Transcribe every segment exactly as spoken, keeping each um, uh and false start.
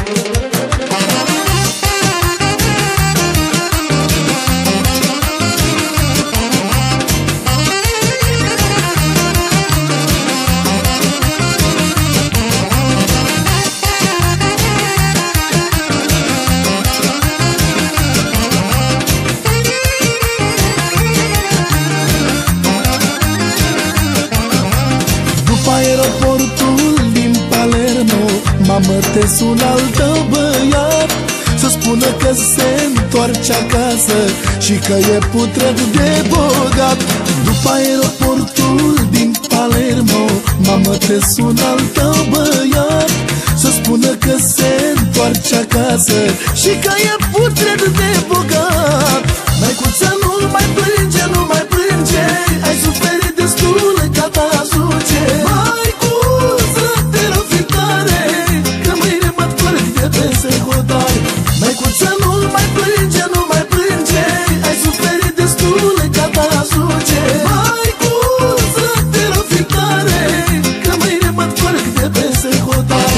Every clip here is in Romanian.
Aeroportul din Palermo, mamă, te sună al tău băiat să spună că se întoarce acasă și că e putred de bogat. După aeroportul din Palermo, mamă, te sună al tău băiat să spună că se întoarce acasă și că e putred de bogat. Măicuță, nu mai plânge, nu mai plânge, ai suferit destul ca ta ajunge. Măicuță, te rog fi tare, că mâine mă întorc de pe hotare. Măicuță, nu mai plânge, nu mai plânge, ai suferit destul ca ta ajunge. Măicuță, te rog fi tare, că mâine mă întorc de pe hotare.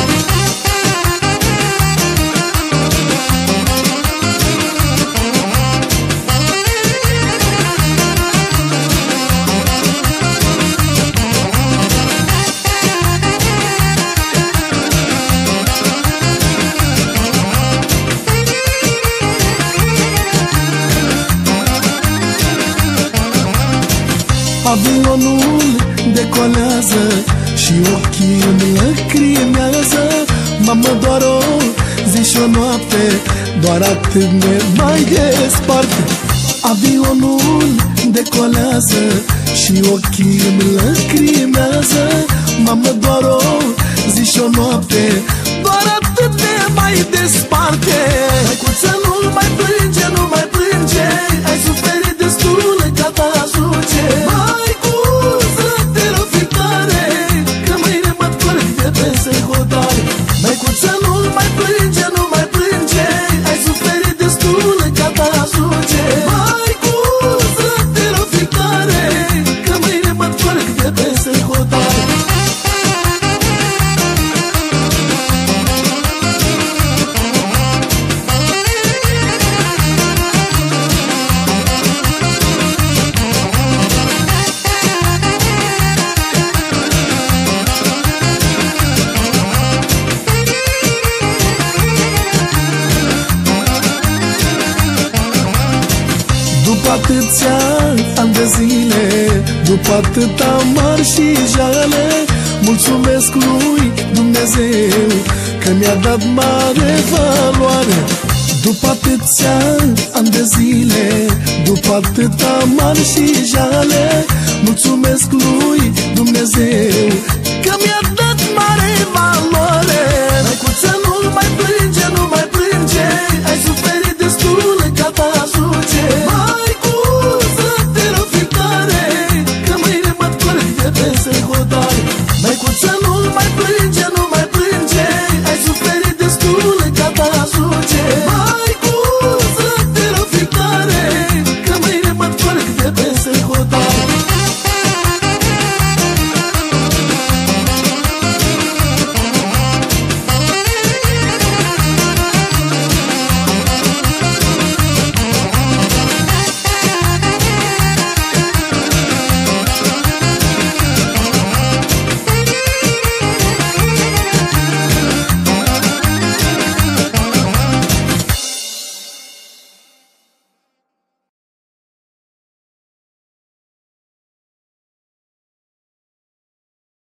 Avionul decolează și ochii îmi lăcrimează. Mamă, doar o zi și o noapte, doar atât ne mai desparte. Avionul decolează și ochii îmi lăcrimează. Mamă, doar o zi și o noapte, doar atât ne mai desparte. Măicuță, nu mai plânge, nu mai plânge, ai suferit destul ca ta ajunge. Măicuță, te rog fi tare, că mâine mă întorc de pe hotare. Măicuță, nu mai plânge, nu mai plânge, ai suferit destul ca ta ajunge. Măicuță, te rog fi tare, că mâine mă întorc de pe hotare. După atâția ani de zile, după atâta mari și jale, mulțumesc lui Dumnezeu că mi-a dat mare valoare. După atâția ani de zile, după atâta mari și jale, mulțumesc lui Dumnezeu că mi-a dat mare